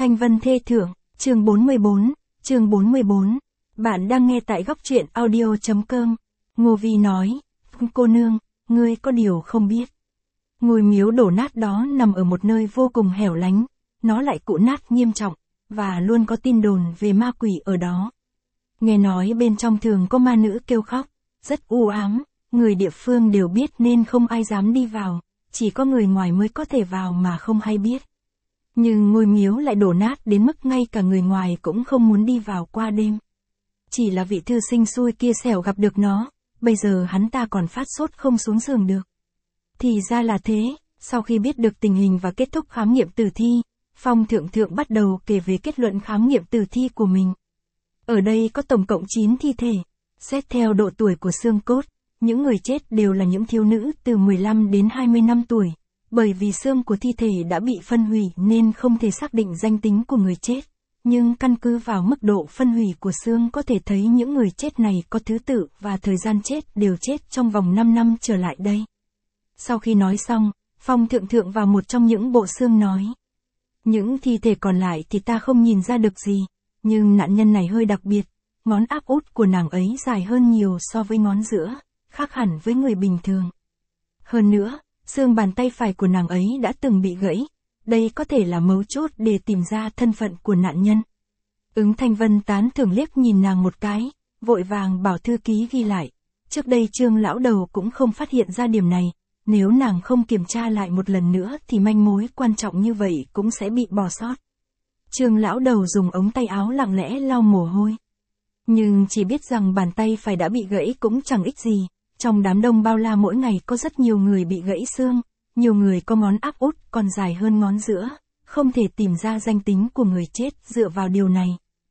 Thanh Vân thê thượng, chương 44. Bạn đang nghe tại góc truyện audio.com. Ngô Vi nói, cô nương, ngươi có điều không biết. Ngôi miếu đổ nát đó nằm ở một nơi vô cùng hẻo lánh, nó lại cũ nát nghiêm trọng, và luôn có tin đồn về ma quỷ ở đó. Nghe nói bên trong thường có ma nữ kêu khóc, rất u ám, người địa phương đều biết nên không ai dám đi vào, chỉ có người ngoài mới có thể vào mà không hay biết. Nhưng ngôi miếu lại đổ nát đến mức ngay cả người ngoài cũng không muốn đi vào qua đêm. Chỉ là vị thư sinh xui kia xẻo gặp được nó, bây giờ hắn ta còn phát sốt không xuống giường được. Thì ra là thế, sau khi biết được tình hình và kết thúc khám nghiệm tử thi, Phong Thượng Thượng bắt đầu kể về kết luận khám nghiệm tử thi của mình. Ở đây có tổng cộng 9 thi thể, xét theo độ tuổi của xương cốt, những người chết đều là những thiếu nữ từ 15 đến 20 năm tuổi. Bởi vì xương của thi thể đã bị phân hủy nên không thể xác định danh tính của người chết, nhưng căn cứ vào mức độ phân hủy của xương có thể thấy những người chết này có thứ tự và thời gian chết đều chết trong vòng 5 năm trở lại đây. Sau khi nói xong, Phong Thượng Thượng vào một trong những bộ xương nói. Những thi thể còn lại thì ta không nhìn ra được gì, nhưng nạn nhân này hơi đặc biệt, ngón áp út của nàng ấy dài hơn nhiều so với ngón giữa, khác hẳn với người bình thường. Hơn nữa, xương bàn tay phải của nàng ấy đã từng bị gãy, đây có thể là mấu chốt để tìm ra thân phận của nạn nhân. Ứng Thanh Vân tán thưởng liếc nhìn nàng một cái, vội vàng bảo thư ký ghi lại. Trước đây Trương lão đầu cũng không phát hiện ra điểm này, nếu nàng không kiểm tra lại một lần nữa thì manh mối quan trọng như vậy cũng sẽ bị bỏ sót. Trương lão đầu dùng ống tay áo lặng lẽ lau mồ hôi. Nhưng chỉ biết rằng bàn tay phải đã bị gãy cũng chẳng ích gì. Trong đám đông bao la mỗi ngày có rất nhiều người bị gãy xương, nhiều người có ngón áp út còn dài hơn ngón giữa, không thể tìm ra danh tính của người chết dựa vào điều này.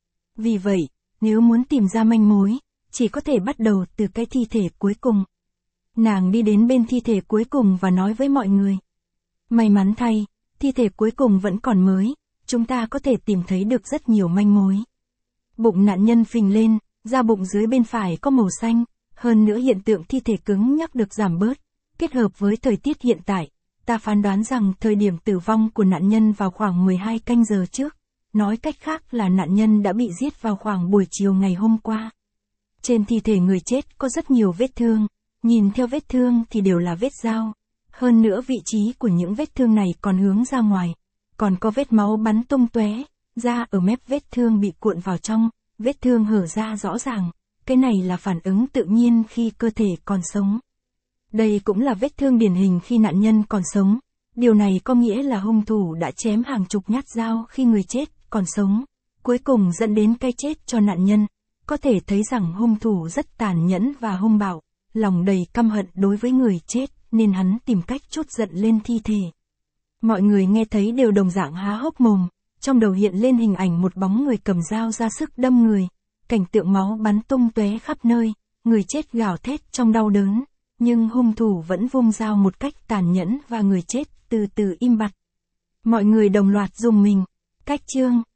Vì vậy, nếu muốn tìm ra manh mối, chỉ có thể bắt đầu từ cái thi thể cuối cùng. Nàng đi đến bên thi thể cuối cùng và nói với mọi người. May mắn thay, thi thể cuối cùng vẫn còn mới, chúng ta có thể tìm thấy được rất nhiều manh mối. Bụng nạn nhân phình lên, da bụng dưới bên phải có màu xanh. Hơn nữa hiện tượng thi thể cứng nhắc được giảm bớt, kết hợp với thời tiết hiện tại, ta phán đoán rằng thời điểm tử vong của nạn nhân vào khoảng 12 canh giờ trước, nói cách khác là nạn nhân đã bị giết vào khoảng buổi chiều ngày hôm qua. Trên thi thể người chết có rất nhiều vết thương, nhìn theo vết thương thì đều là vết dao, hơn nữa vị trí của những vết thương này còn hướng ra ngoài, còn có vết máu bắn tung tóe, da ở mép vết thương bị cuộn vào trong, vết thương hở ra rõ ràng. Cái này là phản ứng tự nhiên khi cơ thể còn sống. Đây cũng là vết thương điển hình khi nạn nhân còn sống. Điều này có nghĩa là hung thủ đã chém hàng chục nhát dao khi người chết còn sống, cuối cùng dẫn đến cái chết cho nạn nhân. Có thể thấy rằng hung thủ rất tàn nhẫn và hung bạo, lòng đầy căm hận đối với người chết, nên hắn tìm cách trút giận lên thi thể. Mọi người nghe thấy đều đồng dạng há hốc mồm, trong đầu hiện lên hình ảnh một bóng người cầm dao ra sức đâm người. Cảnh tượng máu bắn tung tóe khắp nơi, người chết gào thét trong đau đớn, nhưng hung thủ vẫn vung dao một cách tàn nhẫn và người chết từ từ im bặt. Mọi người đồng loạt rùng mình. Cách chương